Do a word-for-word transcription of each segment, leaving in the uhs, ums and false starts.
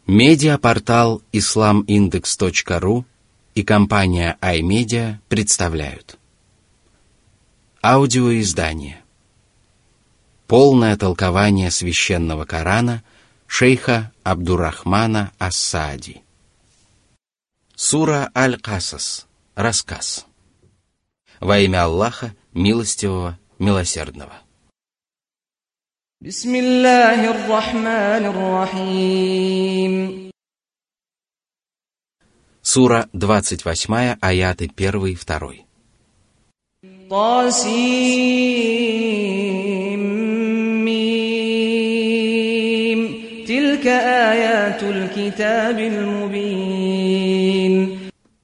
Медиапортал ислам индекс точка ру и компания iMedia представляют аудиоиздание «Полное толкование священного Корана» шейха Абдуррахмана ас-Саади. Сура Аль-Касас. Рассказ. Во имя Аллаха, милостивого, милосердного. Бисмиллахир-рахманир-рахим. Сура двадцать восемь, аяты первый и второй. Тасим-мим. Тилька аятуль китабиль мубин.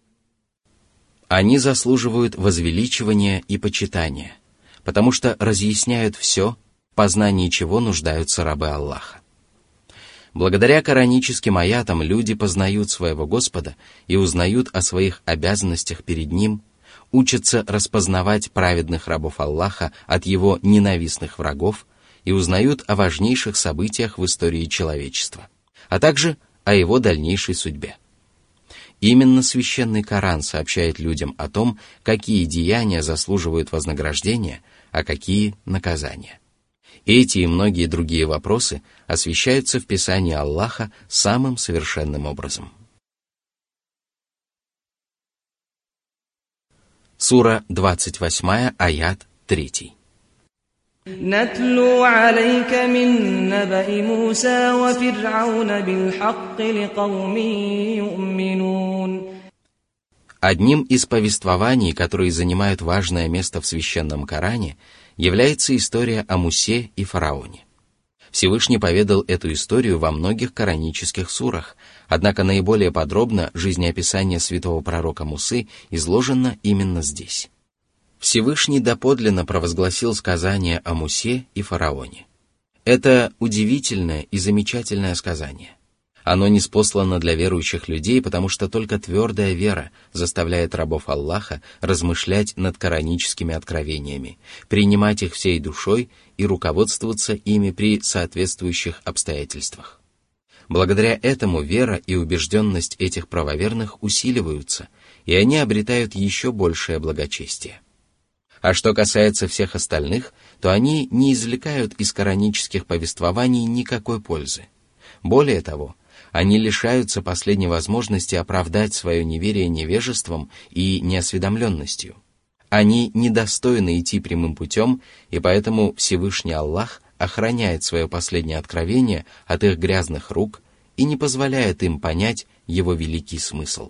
Они заслуживают возвеличивания и почитания, потому что разъясняют все, в познании чего нуждаются рабы Аллаха. Благодаря кораническим аятам люди познают своего Господа и узнают о своих обязанностях перед Ним, учатся распознавать праведных рабов Аллаха от Его ненавистных врагов и узнают о важнейших событиях в истории человечества, а также о Его дальнейшей судьбе. Именно священный Коран сообщает людям о том, какие деяния заслуживают вознаграждения, а какие — наказания. Эти и многие другие вопросы освещаются в Писании Аллаха самым совершенным образом. Сура двадцать восемь, аят три. نتلو عليك من نبأ موسى وفرعون بالحق لقوم يؤمنون. Одним из повествований, которые занимают важное место в священном Коране, является история о Мусе и фараоне. Всевышний поведал эту историю во многих коранических сурах, однако наиболее подробно жизнеописание святого пророка Мусы изложено именно здесь. Всевышний доподлинно провозгласил сказание о Мусе и фараоне. Это удивительное и замечательное сказание. Оно ниспослано для верующих людей, потому что только твердая вера заставляет рабов Аллаха размышлять над кораническими откровениями, принимать их всей душой и руководствоваться ими при соответствующих обстоятельствах. Благодаря этому вера и убежденность этих правоверных усиливаются, и они обретают еще большее благочестие. А что касается всех остальных, то они не извлекают из коранических повествований никакой пользы. Более того, они лишаются последней возможности оправдать свое неверие невежеством и неосведомленностью. Они недостойны идти прямым путем, и поэтому Всевышний Аллах охраняет свое последнее откровение от их грязных рук и не позволяет им понять его великий смысл.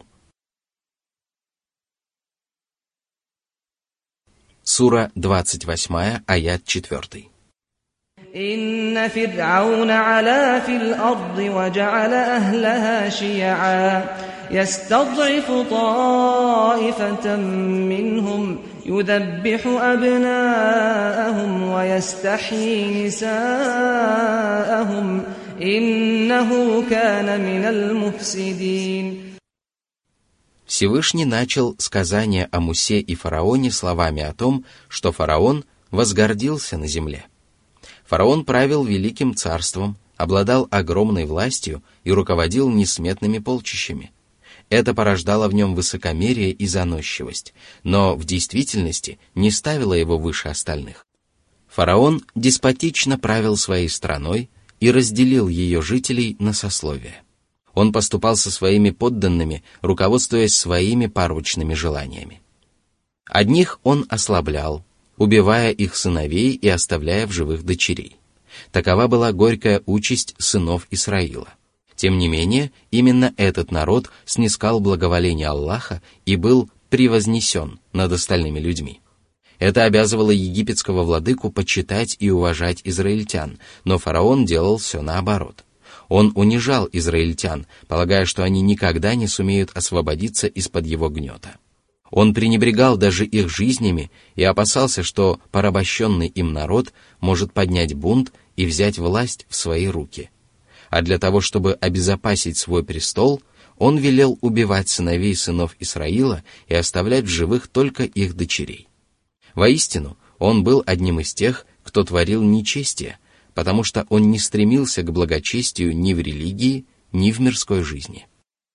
Сура двадцать восемь, аят четыре. إن فرعون علا في الأرض وجعل أهلها شيعا يستضعف طائفة منهم يذبح أبناءهم ويستحيي نساءهم إنه كان من المفسدين. Всевышний начал сказание о Мусе и фараоне словами о том, что фараон возгордился на земле. Фараон правил великим царством, обладал огромной властью и руководил несметными полчищами. Это порождало в нем высокомерие и заносчивость, но в действительности не ставило его выше остальных. Фараон деспотично правил своей страной и разделил ее жителей на сословия. Он поступал со своими подданными, руководствуясь своими порочными желаниями. Одних он ослаблял, убивая их сыновей и оставляя в живых дочерей. Такова была горькая участь сынов Исраила. Тем не менее, именно этот народ снискал благоволение Аллаха и был превознесен над остальными людьми. Это обязывало египетского владыку почитать и уважать израильтян, но фараон делал все наоборот. Он унижал израильтян, полагая, что они никогда не сумеют освободиться из-под его гнета. Он пренебрегал даже их жизнями и опасался, что порабощенный им народ может поднять бунт и взять власть в свои руки. А для того, чтобы обезопасить свой престол, он велел убивать сыновей сынов Исраила и оставлять в живых только их дочерей. Воистину, он был одним из тех, кто творил нечестие, потому что он не стремился к благочестию ни в религии, ни в мирской жизни.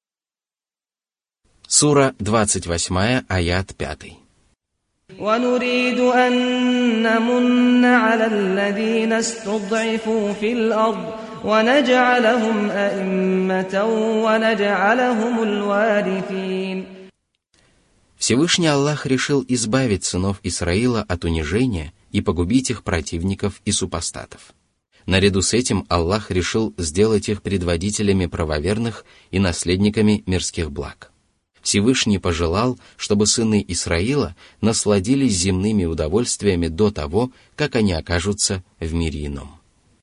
Сура двадцать восемь, аят пять. ونريد أن نمن على الذين استضعفوا في الأرض ونجعلهم أئمة ونجعلهم الوارثين. Всевышний Аллах решил избавить сынов Исраила от унижения и погубить их противников и супостатов. Наряду с этим Аллах решил сделать их предводителями правоверных и наследниками мирских благ. Всевышний пожелал, чтобы сыны Исраила насладились земными удовольствиями до того, как они окажутся в мире ином.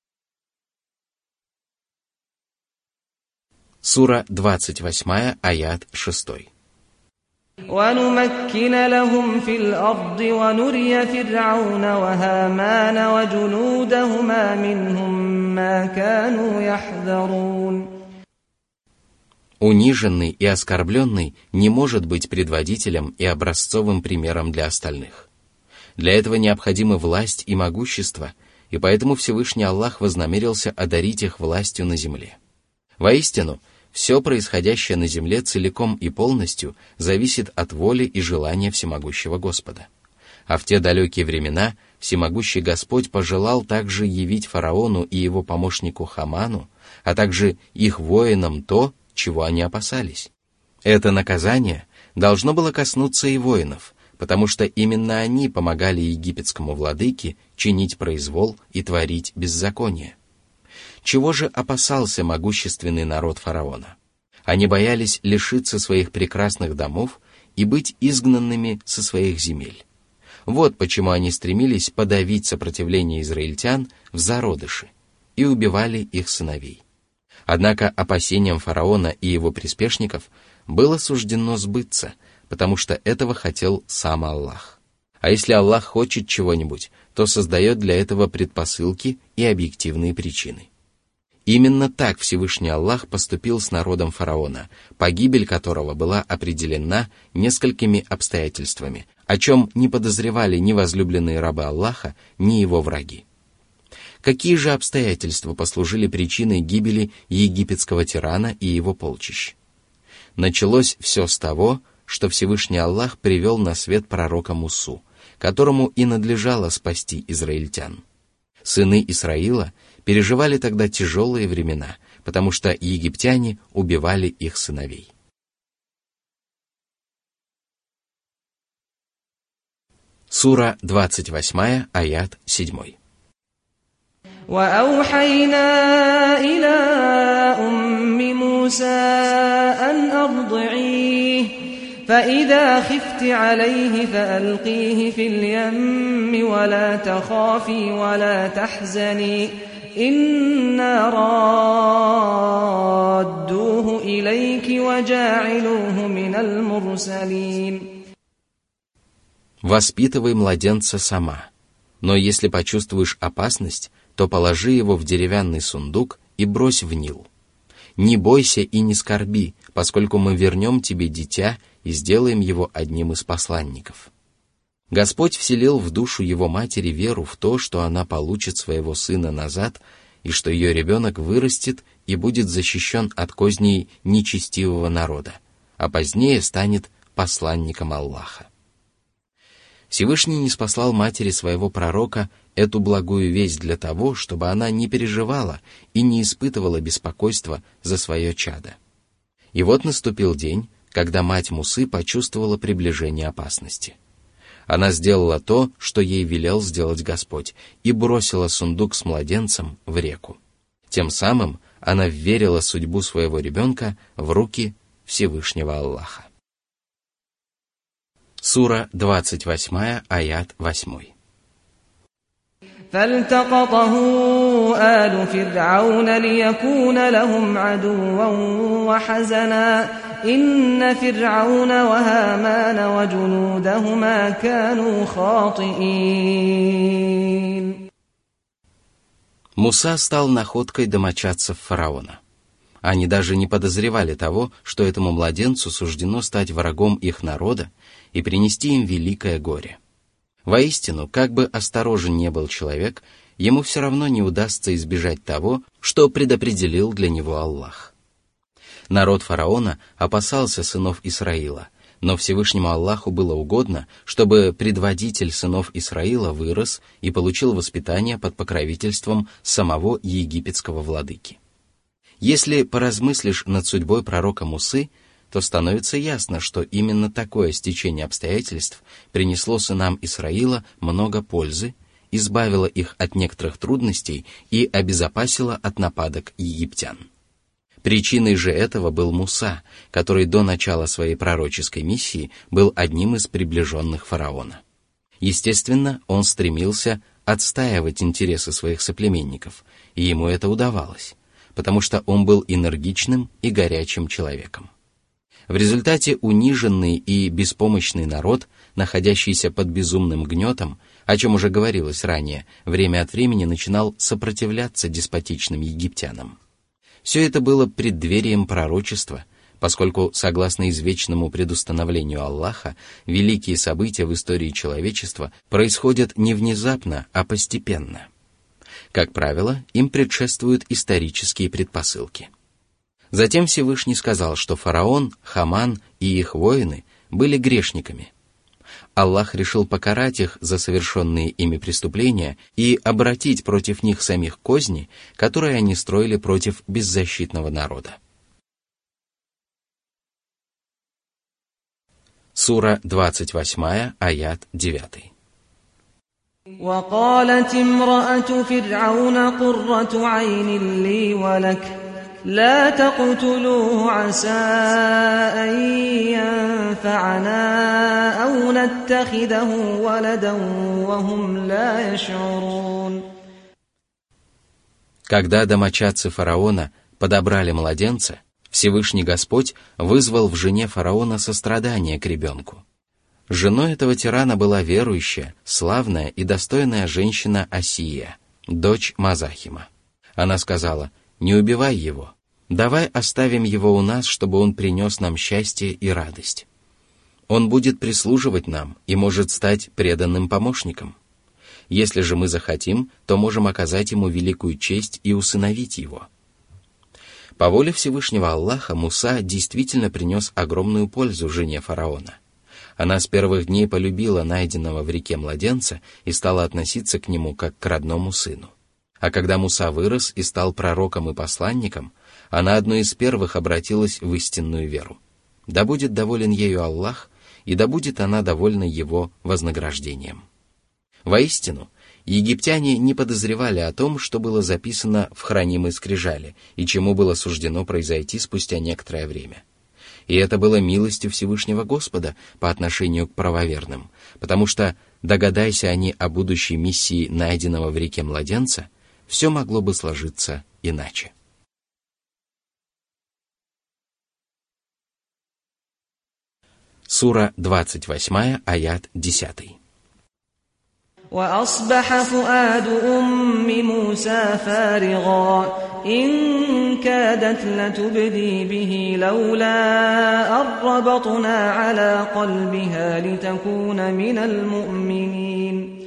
Сура двадцать восемь, аят шесть. ونمكن لهم في الأرض ونري فرعون وهامان وجنودهما منهم ما كانوا يحذرون. Униженный и оскорбленный не может быть предводителем и образцовым примером для остальных. Для этого необходимы власть и могущество, и поэтому Всевышний Аллах вознамерился одарить их властью на земле. Воистину, все происходящее на земле целиком и полностью зависит от воли и желания всемогущего Господа. А в те далекие времена всемогущий Господь пожелал также явить фараону и его помощнику Хаману, а также их воинам то, чего они опасались. Это наказание должно было коснуться и воинов, потому что именно они помогали египетскому владыке чинить произвол и творить беззаконие. Чего же опасался могущественный народ фараона? Они боялись лишиться своих прекрасных домов и быть изгнанными со своих земель. Вот почему они стремились подавить сопротивление израильтян в зародыше и убивали их сыновей. Однако опасениям фараона и его приспешников было суждено сбыться, потому что этого хотел сам Аллах. А если Аллах хочет чего-нибудь, то создает для этого предпосылки и объективные причины. Именно так Всевышний Аллах поступил с народом фараона, погибель которого была определена несколькими обстоятельствами, о чем не подозревали ни возлюбленные рабы Аллаха, ни его враги. Какие же обстоятельства послужили причиной гибели египетского тирана и его полчищ? Началось все с того, что Всевышний Аллах привел на свет пророка Мусу, которому и надлежало спасти израильтян. Сыны Исраила переживали тогда тяжелые времена, потому что египтяне убивали их сыновей. Сура двадцать восемь, аят семь. وأوحينا إلى أم موسى أن أرضعيه فإذا خفت عليه فألقيه في اليم ولا تخافي ولا تحزني إنا رادوه إليك وجاعلوه من المرسلين. Воспитывай младенца сама, но если почувствуешь опасность, то положи его в деревянный сундук и брось в Нил. Не бойся и не скорби, поскольку мы вернем тебе дитя и сделаем его одним из посланников. Господь вселил в душу его матери веру в то, что она получит своего сына назад, и что ее ребенок вырастет и будет защищен от козней нечестивого народа, а позднее станет посланником Аллаха. Всевышний ниспослал матери своего пророка эту благую весть для того, чтобы она не переживала и не испытывала беспокойства за свое чадо. И вот наступил день, когда мать Мусы почувствовала приближение опасности. Она сделала то, что ей велел сделать Господь, и бросила сундук с младенцем в реку. Тем самым она вверила судьбу своего ребенка в руки Всевышнего Аллаха. Сура двадцать восемь, аят восемь. فالتقطه آل فرعون ليكون لهم عدوا وحزنا إن فرعون وهامان وجنودهما كانوا خاطئين. Муса стал находкой домочадцев фараона. Они даже не подозревали того, что этому младенцу суждено стать врагом их народа и принести им великое горе. Воистину, как бы осторожен не был человек, ему все равно не удастся избежать того, что предопределил для него Аллах. Народ фараона опасался сынов Исраила, но Всевышнему Аллаху было угодно, чтобы предводитель сынов Исраила вырос и получил воспитание под покровительством самого египетского владыки. Если поразмыслишь над судьбой пророка Мусы, то становится ясно, что именно такое стечение обстоятельств принесло сынам Исраила много пользы, избавило их от некоторых трудностей и обезопасило от нападок египтян. Причиной же этого был Муса, который до начала своей пророческой миссии был одним из приближенных фараона. Естественно, он стремился отстаивать интересы своих соплеменников, и ему это удавалось, потому что он был энергичным и горячим человеком. В результате униженный и беспомощный народ, находящийся под безумным гнетом, о чем уже говорилось ранее, время от времени начинал сопротивляться деспотичным египтянам. Все это было преддверием пророчества, поскольку, согласно извечному предустановлению Аллаха, великие события в истории человечества происходят не внезапно, а постепенно. Как правило, им предшествуют исторические предпосылки. Затем Всевышний сказал, что фараон, Хаман и их воины были грешниками. Аллах решил покарать их за совершенные ими преступления и обратить против них самих козни, которые они строили против беззащитного народа. Сура двадцать восемь, аят девять. وقالت امرأة فرعون قرة عين لي ولك لا تقتلوه عسى أن ينفعنا أو نتخذه ولدا وهم لا يشعرون. Когда домочадцы фараона подобрали младенца, Всевышний Господь вызвал в жене фараона сострадание к ребенку. Женой этого тирана была верующая, славная и достойная женщина Асия, дочь Мазахима. Она сказала: «Не убивай его. Давай оставим его у нас, чтобы он принес нам счастье и радость. Он будет прислуживать нам и может стать преданным помощником. Если же мы захотим, то можем оказать ему великую честь и усыновить его». По воле Всевышнего Аллаха Муса действительно принес огромную пользу жене фараона. Она с первых дней полюбила найденного в реке младенца и стала относиться к нему как к родному сыну. А когда Муса вырос и стал пророком и посланником, она одной из первых обратилась в истинную веру. Да будет доволен ею Аллах, и да будет она довольна его вознаграждением. Воистину, египтяне не подозревали о том, что было записано в хранимой скрижали и чему было суждено произойти спустя некоторое время. И это было милостью Всевышнего Господа по отношению к правоверным, потому что, догадайся они о будущей миссии найденного в реке младенца, все могло бы сложиться иначе. Сура двадцать восемь, аят десять. وأصبح فؤاد أم موسى فارغا إن كادت لتبدي به لولا أن ربطنا على قلبها لتكون من المؤمنين.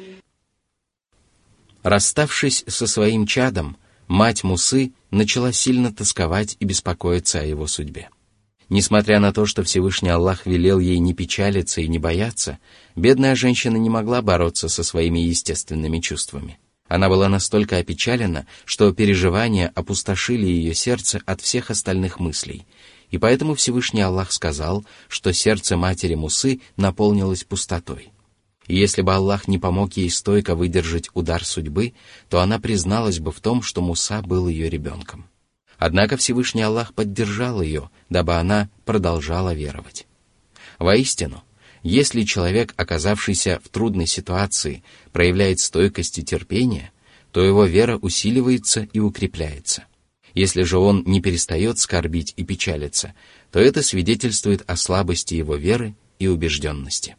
Расставшись со своим чадом, мать Мусы начала сильно тосковать и беспокоиться о его судьбе. Несмотря на то, что Всевышний Аллах велел ей не печалиться и не бояться, бедная женщина не могла бороться со своими естественными чувствами. Она была настолько опечалена, что переживания опустошили ее сердце от всех остальных мыслей, и поэтому Всевышний Аллах сказал, что сердце матери Мусы наполнилось пустотой. И если бы Аллах не помог ей стойко выдержать удар судьбы, то она призналась бы в том, что Муса был ее ребенком. Однако Всевышний Аллах поддержал ее, дабы она продолжала веровать. Воистину, если человек, оказавшийся в трудной ситуации, проявляет стойкость и терпение, то его вера усиливается и укрепляется. Если же он не перестает скорбить и печалиться, то это свидетельствует о слабости его веры и убежденности.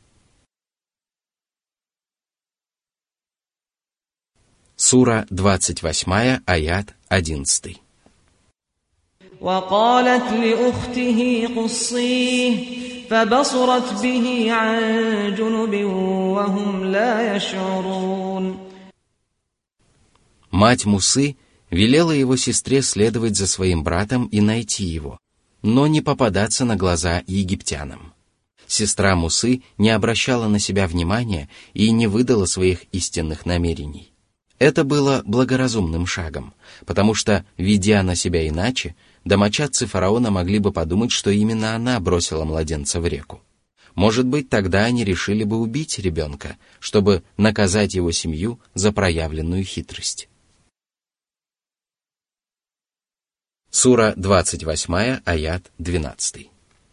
Сура двадцать восемь, аят одиннадцать. وقالت لأخته قصيه فبصرت به عن جنب وهم لا يشعرون. Мать Мусы велела его сестре следовать за своим братом и найти его. но не попадаться на глаза египтянам. Сестра Мусы не обращала на себя внимания и не выдала своих истинных намерений. Это было благоразумным шагом, потому что, ведя на себя иначе, домочадцы фараона могли бы подумать, что именно она бросила младенца в реку. Может быть, тогда они решили бы убить ребенка, чтобы наказать его семью за проявленную хитрость. Сура двадцать восемь, аят двенадцать.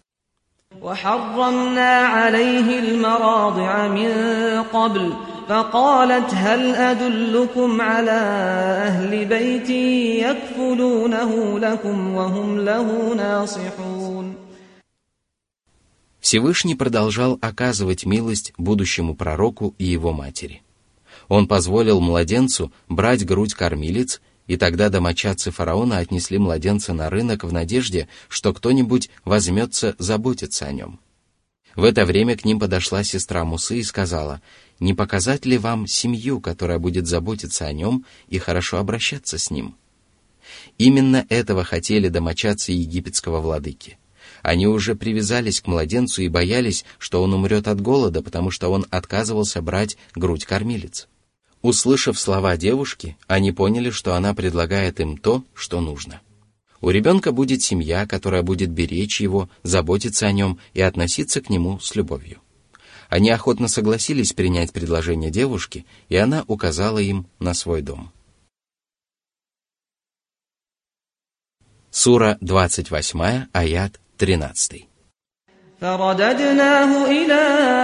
وحرمنا عليه المراضع من قبل فقالت هل أدلكم على أهل بيت يكفلونه لكم وهم له ناصحون. Всевышний продолжал оказывать милость будущему пророку и его матери. Он позволил младенцу брать грудь кормилиц, и тогда домочадцы фараона отнесли младенца на рынок в надежде, что кто-нибудь возьмется заботиться о нем. В это время к ним подошла сестра Мусы и сказала: «Не показать ли вам семью, которая будет заботиться о нем и хорошо обращаться с ним?» Именно этого хотели домочадцы египетского владыки. Они уже привязались к младенцу и боялись, что он умрет от голода, потому что он отказывался брать грудь кормилиц. Услышав слова девушки, они поняли, что она предлагает им то, что нужно. У ребенка будет семья, которая будет беречь его, заботиться о нем и относиться к нему с любовью. Они охотно согласились принять предложение девушки, и она указала им на свой дом. Сура двадцать восемь, аят тринадцать. فرددناه إلى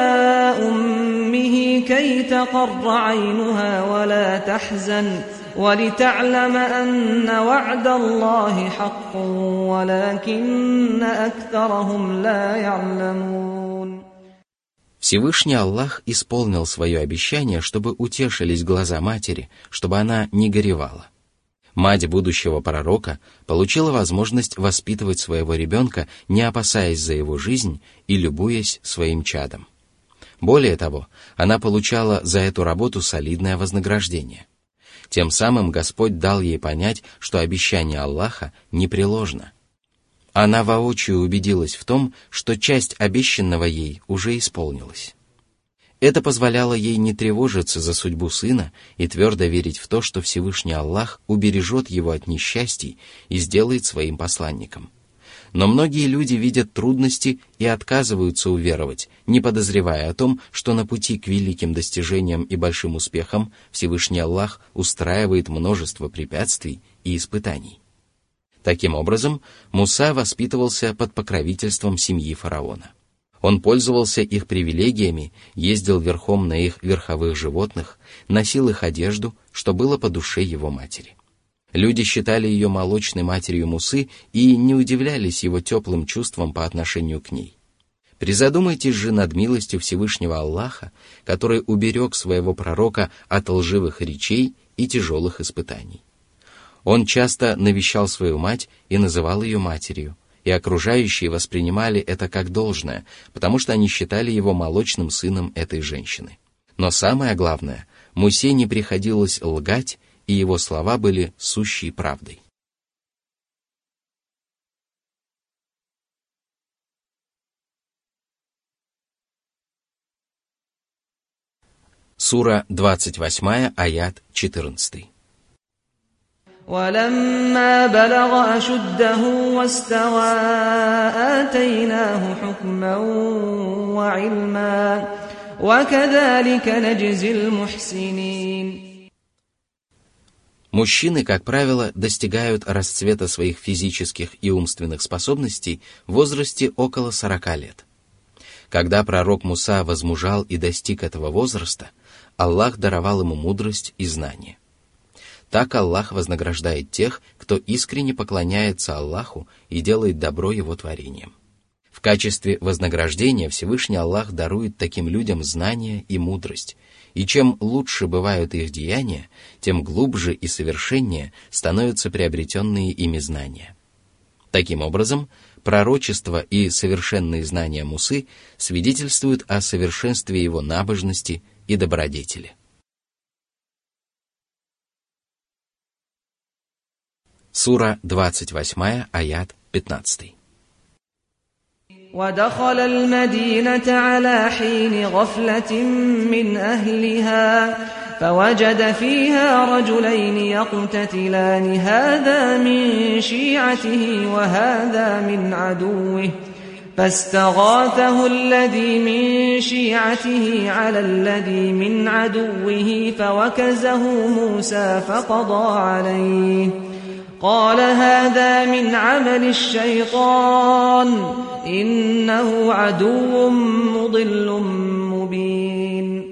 أمه كي تقر عينها ولا تحزن ولتعلم أن وعد الله حق ولكن أكثرهم لا يعلمون. Всевышний Аллах исполнил свое обещание, чтобы утешились глаза матери, чтобы она не горевала. Мать будущего пророка получила возможность воспитывать своего ребенка, не опасаясь за его жизнь и любуясь своим чадом. Более того, она получала за эту работу солидное вознаграждение. Тем самым Господь дал ей понять, что обещание Аллаха непреложно. Она воочию убедилась в том, что часть обещанного ей уже исполнилась. Это позволяло ей не тревожиться за судьбу сына и твердо верить в то, что Всевышний Аллах убережет его от несчастий и сделает своим посланником. Но многие люди видят трудности и отказываются уверовать, не подозревая о том, что на пути к великим достижениям и большим успехам Всевышний Аллах устраивает множество препятствий и испытаний. Таким образом, Муса воспитывался под покровительством семьи фараона. Он пользовался их привилегиями, ездил верхом на их верховых животных, носил их одежду, что было по душе его матери. Люди считали ее молочной матерью Мусы и не удивлялись его теплым чувствам по отношению к ней. Призадумайтесь же над милостью Всевышнего Аллаха, который уберег своего пророка от лживых речей и тяжелых испытаний. Он часто навещал свою мать и называл ее матерью, и окружающие воспринимали это как должное, потому что они считали его молочным сыном этой женщины. Но самое главное, Мусе не приходилось лгать, и его слова были сущей правдой. Сура двадцать восемь, аят четырнадцать. ولما بلغ أشده واستوى آتيناه حكما وعلما وكذلك نجزي المحسنين. Мужчины, как правило, достигают расцвета своих физических и умственных способностей в возрасте около сорока лет. Когда пророк Муса возмужал и достиг этого возраста, Аллах даровал ему мудрость и знание. Так Аллах вознаграждает тех, кто искренне поклоняется Аллаху и делает добро Его творениям. В качестве вознаграждения Всевышний Аллах дарует таким людям знания и мудрость, и чем лучше бывают их деяния, тем глубже и совершеннее становятся приобретенные ими знания. Таким образом, пророчество и совершенные знания Мусы свидетельствуют о совершенстве его набожности и добродетели. Сура двадцать восемь, аят пятнадцать. ودخل المدينة على حين غفلة من أهلها فوجد فيها رجلين يقتتلان هذا من شيعته وهذا من عدوه فاستغاثه الذي من شيعته على الذي من عدوه فوكزه موسى فقضى عليه قال هذا من عمل الشيطان إنه عدو مضل مبين.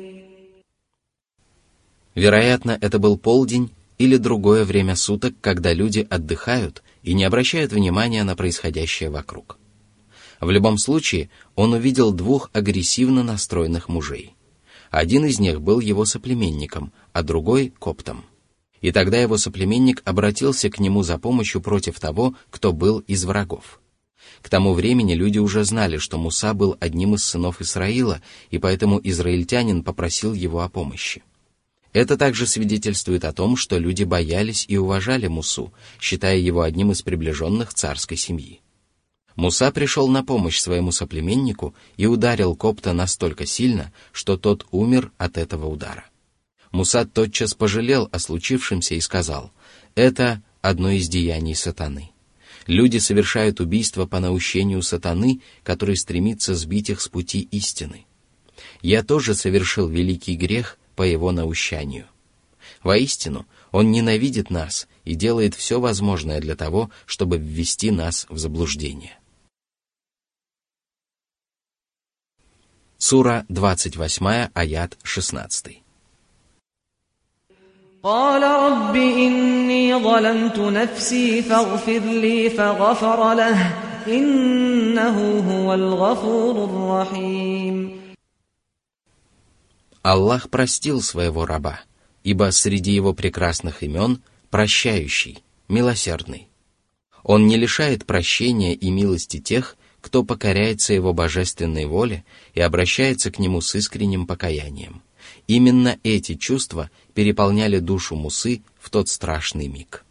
Вероятно, это был полдень или другое время суток, когда люди отдыхают и не обращают внимания на происходящее вокруг. В любом случае, он увидел двух агрессивно настроенных мужей. Один из них был его соплеменником, а другой — коптом. И тогда его соплеменник обратился к нему за помощью против того, кто был из врагов. К тому времени люди уже знали, что Муса был одним из сынов Исраила, и поэтому израильтянин попросил его о помощи. Это также свидетельствует о том, что люди боялись и уважали Мусу, считая его одним из приближенных царской семьи. Муса пришел на помощь своему соплеменнику и ударил копта настолько сильно, что тот умер от этого удара. Муса тотчас пожалел о случившемся и сказал: «Это одно из деяний сатаны. Люди совершают убийство по наущению сатаны, который стремится сбить их с пути истины. Я тоже совершил великий грех по его наущанию. Воистину, он ненавидит нас и делает все возможное для того, чтобы ввести нас в заблуждение». Сура двадцать восемь, аят шестнадцать. قال رب إني ظلمت نفسي فاغفر لي فغفر له إنه هو الغفور الرحيم. Аллах простил своего раба, ибо среди его прекрасных имен прощающий, милосердный. Он не лишает прощения и милости тех, кто покоряется его божественной воле и обращается к нему с искренним покаянием. Именно эти чувства переполняли душу Мусы в тот страшный миг.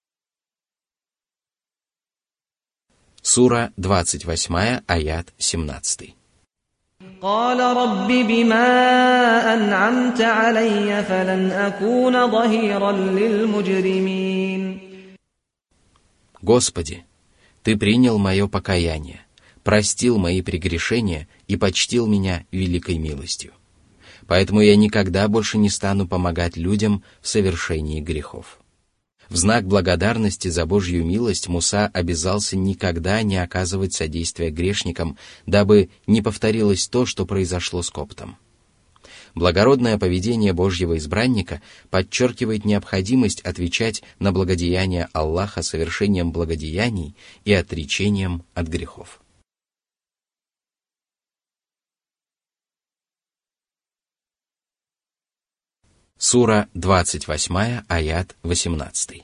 Сура двадцать восемь, аят семнадцать. قال رب بما أنعمت علي فلن أكون ظهيرا للمجرمين. Господи, Ты принял мое покаяние, простил мои прегрешения и почтил меня великой милостью. Поэтому я никогда больше не стану помогать людям в совершении грехов. В знак благодарности за Божью милость Муса обязался никогда не оказывать содействия грешникам, дабы не повторилось то, что произошло с коптом. Благородное поведение Божьего избранника подчеркивает необходимость отвечать на благодеяния Аллаха совершением благодеяний и отречением от грехов. Сура двадцать восемь, аят восемнадцать.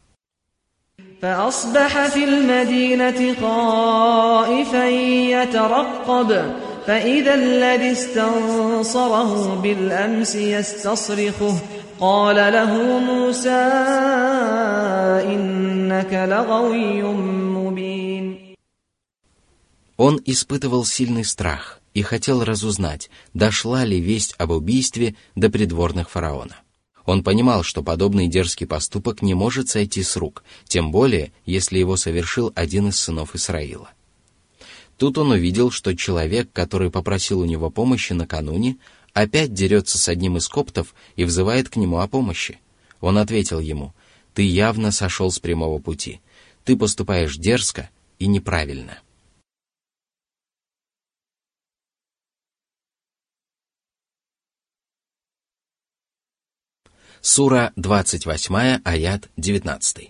فأصبح في المدينة خائفا يترقب فإذا الذي استنصره بالأمس يستصرخه قال له موسى إنك لغوي مبين. Он испытывал сильный страх и хотел разузнать, дошла ли весть об убийстве до придворных фараона. Он понимал, что подобный дерзкий поступок не может сойти с рук, тем более, если его совершил один из сынов Исраила. Тут он увидел, что человек, который попросил у него помощи накануне, опять дерется с одним из коптов и взывает к нему о помощи. Он ответил ему: «Ты явно сошел с прямого пути. Ты поступаешь дерзко и неправильно». Сура двадцать восемь, аят девятнадцать.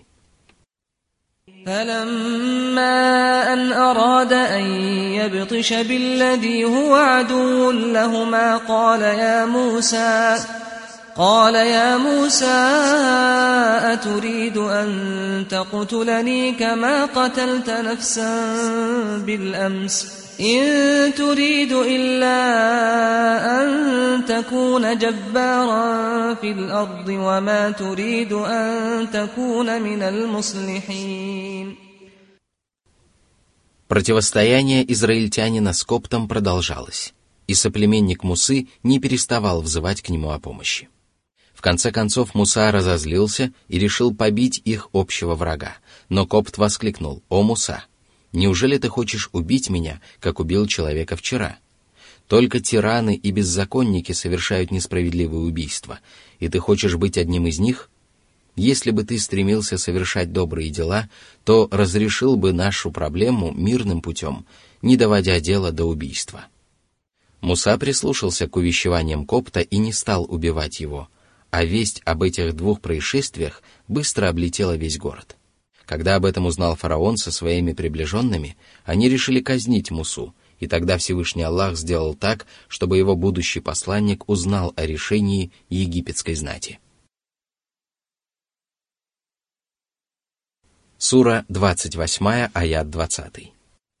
فلما أن أراد أن يبطش بالذي هو عدو لهما قال يا موسى قال يا موسى أتريد أن تقتلني كما قتلت نفسا بالأمس إن تريد إلا أن تكون جبارا في الأرض وما تريد أن تكون من المصلحين. Противостояние израильтянина с Коптом продолжалось, и соплеменник Мусы не переставал взывать к нему о помощи. В конце концов Муса разозлился и решил побить их общего врага, но Копт воскликнул: «О, Муса, неужели ты хочешь убить меня, как убил человека вчера? Только тираны и беззаконники совершают несправедливые убийства, и ты хочешь быть одним из них? Если бы ты стремился совершать добрые дела, то разрешил бы нашу проблему мирным путем, не доводя дело до убийства». Муса прислушался к увещеваниям Копта и не стал убивать его, а весть об этих двух происшествиях быстро облетела весь город. Когда об этом узнал фараон со своими приближенными, они решили казнить Мусу, и тогда Всевышний Аллах сделал так, чтобы его будущий посланник узнал о решении египетской знати. Сура двадцать восемь, аят двадцать.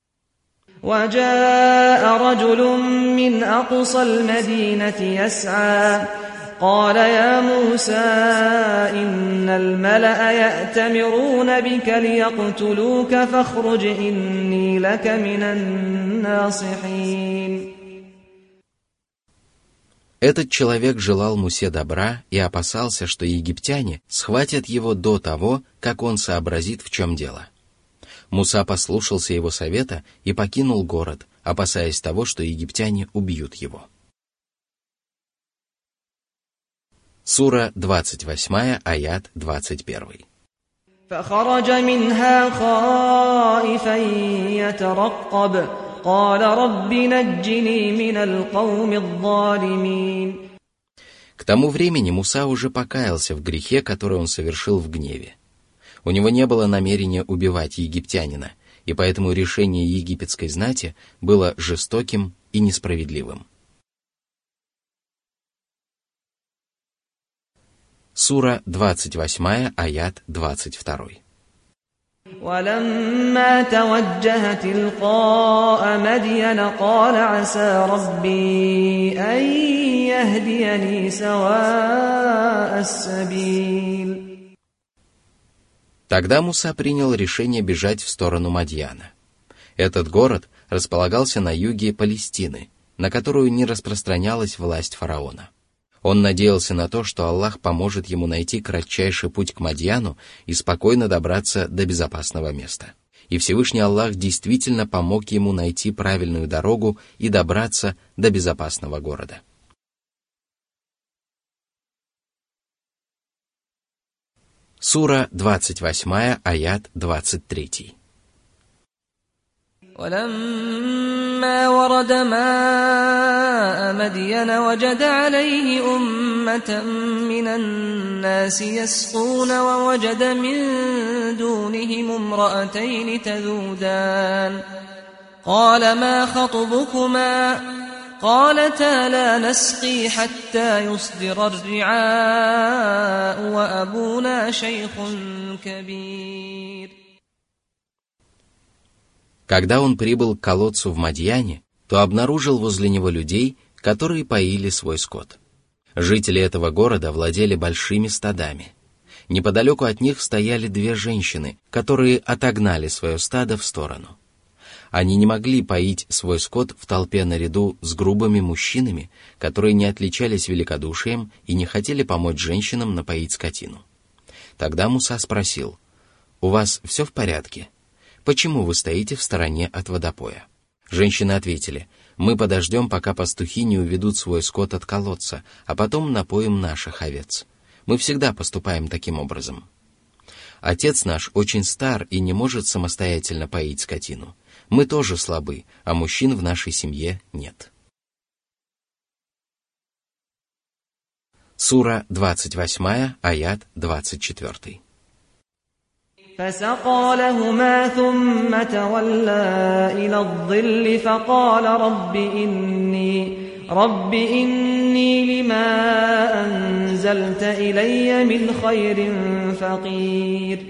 وجاء رجل من أقصى المدينة يسعى قال يا موسى إن الملأ يأتمرون بك ليقتلوك فاخرج إني لك من الناصحين. Этот человек желал Мусе добра и опасался, что египтяне схватят его до того, как он сообразит, в чем дело. Муса послушался его совета и покинул город, опасаясь того, что египтяне убьют его. Сура двадцать восемь, аят двадцать один. فخرج منها خائفا يترقب قال رب نجني من القوم الظالمين. К тому времени Муса уже покаялся в грехе, который он совершил в гневе. У него не было намерения убивать египтянина, и поэтому решение египетской знати было жестоким и несправедливым. Сура двадцать восемь, аят двадцать два. ولما توجه تلقاء مدين قال عسى ربي أن يهديني سواء السبيل. Тогда Муса принял решение бежать в сторону Мадьяна. Этот город располагался на юге Палестины, на которую не распространялась власть фараона. Он надеялся на то, что Аллах поможет ему найти кратчайший путь к Мадьяну и спокойно добраться до безопасного места. И Всевышний Аллах действительно помог ему найти правильную дорогу и добраться до безопасного города. Сура двадцать восемь, аят двадцать три. ولما ورد ماء مدين وجد عليه أمة من الناس يسقون ووجد من دونهم امرأتين تذودان قال ما خطبكما قالتا لا نسقي حتى يصدر الرعاء وأبونا شيخ كبير. Когда он прибыл к колодцу в Мадьяне, то обнаружил возле него людей, которые поили свой скот. Жители этого города владели большими стадами. Неподалеку от них стояли две женщины, которые отогнали свое стадо в сторону. Они не могли поить свой скот в толпе наряду с грубыми мужчинами, которые не отличались великодушием и не хотели помочь женщинам напоить скотину. Тогда Муса спросил: «У вас все в порядке? Почему вы стоите в стороне от водопоя?» Женщины ответили: «Мы подождем, пока пастухи не уведут свой скот от колодца, а потом напоим наших овец. Мы всегда поступаем таким образом. Отец наш очень стар и не может самостоятельно поить скотину. Мы тоже слабы, а мужчин в нашей семье нет». Сура двадцать восемь, аят двадцать четыре. فسقى لهما ثم تولى إلى الظل فقال رب إني رب إني لما أنزلت إلي من خير فقير.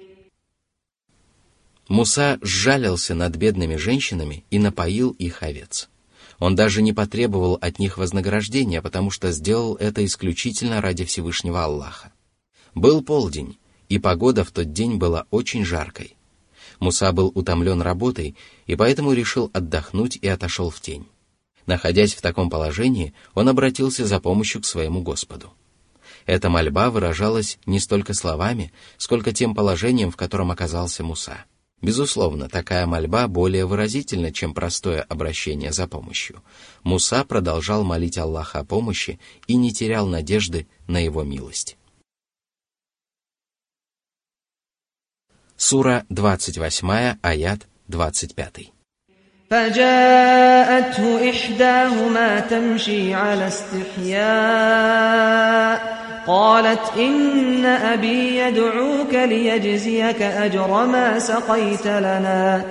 Муса сжалился над бедными женщинами и напоил их овец. Он даже не потребовал от них вознаграждения, потому что сделал это исключительно ради Всевышнего Аллаха. Был полдень, и погода в тот день была очень жаркой. Муса был утомлен работой и поэтому решил отдохнуть и отошел в тень. Находясь в таком положении, он обратился за помощью к своему Господу. Эта мольба выражалась не столько словами, сколько тем положением, в котором оказался Муса. Безусловно, такая мольба более выразительна, чем простое обращение за помощью. Муса продолжал молить Аллаха о помощи и не терял надежды на его милость. Сура двадцать восемь, аят двадцать пять. فجاءته إحداهما تمشي على استحياء قالت إن أبي يدعوك ليجزيك أجر ما سقيت لنا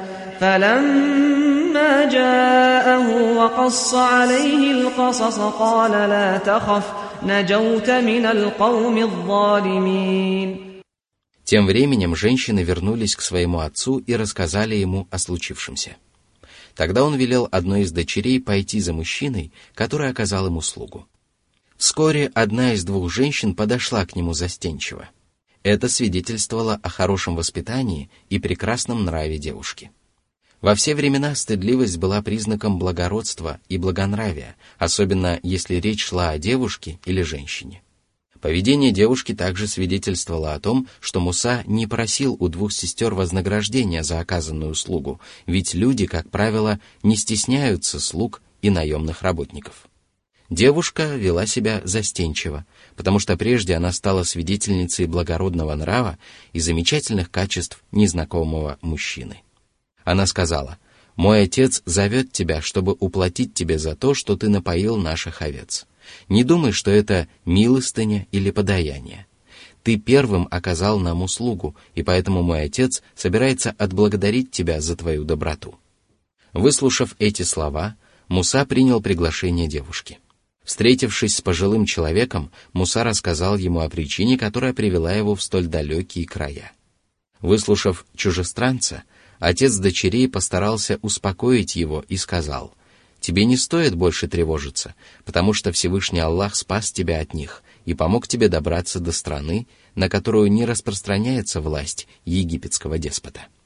فلما جاءه وقص عليه القصص قال لا تخف نجوت من القوم الظالمين. Тем временем женщины вернулись к своему отцу и рассказали ему о случившемся. Тогда он велел одной из дочерей пойти за мужчиной, который оказал ему услугу. Вскоре одна из двух женщин подошла к нему застенчиво. Это свидетельствовало о хорошем воспитании и прекрасном нраве девушки. Во все времена стыдливость была признаком благородства и благонравия, особенно если речь шла о девушке или женщине. Поведение девушки также свидетельствовало о том, что Муса не просил у двух сестер вознаграждения за оказанную услугу, ведь люди, как правило, не стесняются слуг и наемных работников. Девушка вела себя застенчиво, потому что прежде она стала свидетельницей благородного нрава и замечательных качеств незнакомого мужчины. Она сказала: «Мой отец зовет тебя, чтобы уплатить тебе за то, что ты напоил наших овец. Не думай, что это милостыня или подаяние. Ты первым оказал нам услугу, и поэтому мой отец собирается отблагодарить тебя за твою доброту». Выслушав эти слова, Муса принял приглашение девушки. Встретившись с пожилым человеком, Муса рассказал ему о причине, которая привела его в столь далекие края. Выслушав чужестранца, отец дочерей постарался успокоить его и сказал: «Тебе не стоит больше тревожиться, потому что Всевышний Аллах спас тебя от них и помог тебе добраться до страны, на которую не распространяется власть египетского деспота».